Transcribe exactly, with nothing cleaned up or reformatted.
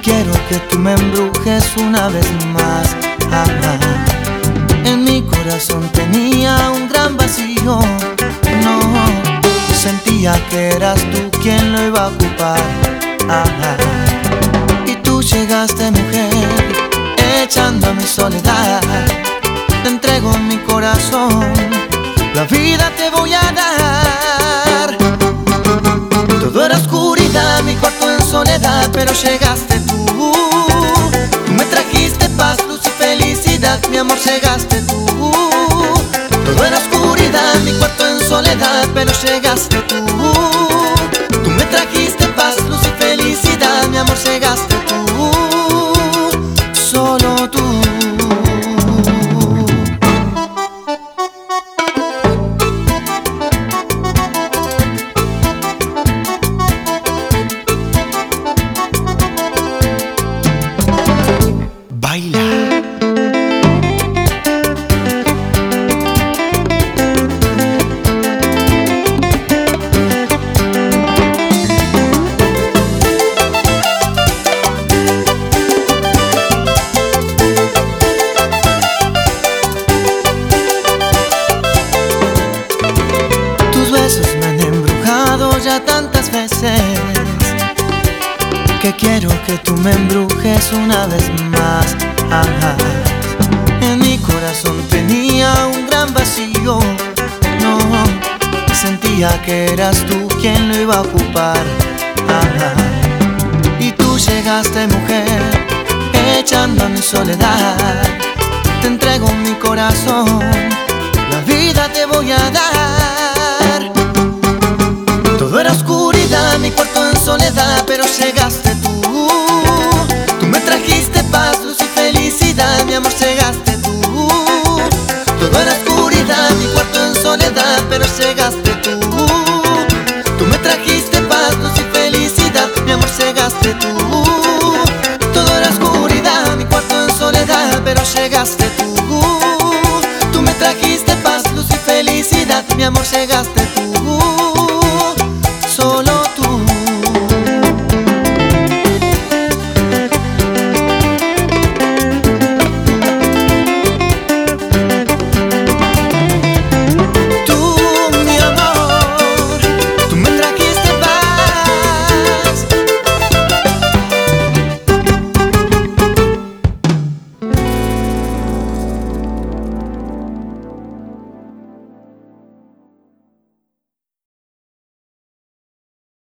quiero que tú me embrujes una vez más. Ah, ah. En mi corazón tenía un gran vacío. No, sentía que eras tú quien lo iba a ocupar. Ah, ah. Y tú llegaste, mujer, echando a mi soledad. Te entrego mi corazón, la vida te voy a dar. Todo era oscuridad, mi cuarto en soledad, pero llegaste tú. Tú me trajiste paz, luz y felicidad, mi amor, llegaste tú. Todo era oscuridad, mi cuarto en soledad, pero llegaste tú. Tú me trajiste paz, luz y felicidad, mi amor, llegaste tú. Solo tú. Ya tantas veces que quiero que tú me embrujes una vez más. Ah, ah. En mi corazón tenía un gran vacío. No, sentía que eras tú quien lo iba a ocupar. Ah, ah. Y tú llegaste, mujer, echando a mi soledad. Te entrego mi corazón, la vida te voy a dar. Todo era oscuridad, mi cuarto en soledad, pero llegaste tú. Tú me trajiste paz, luz y felicidad, mi amor, llegaste tú. Todo era oscuridad, mi cuarto en soledad, pero llegaste tú. Tú me trajiste paz, luz y felicidad, mi amor, llegaste tú. Todo era oscuridad, mi cuarto en soledad, pero llegaste tú. Tú me trajiste paz, luz y felicidad, mi amor, llegaste tú.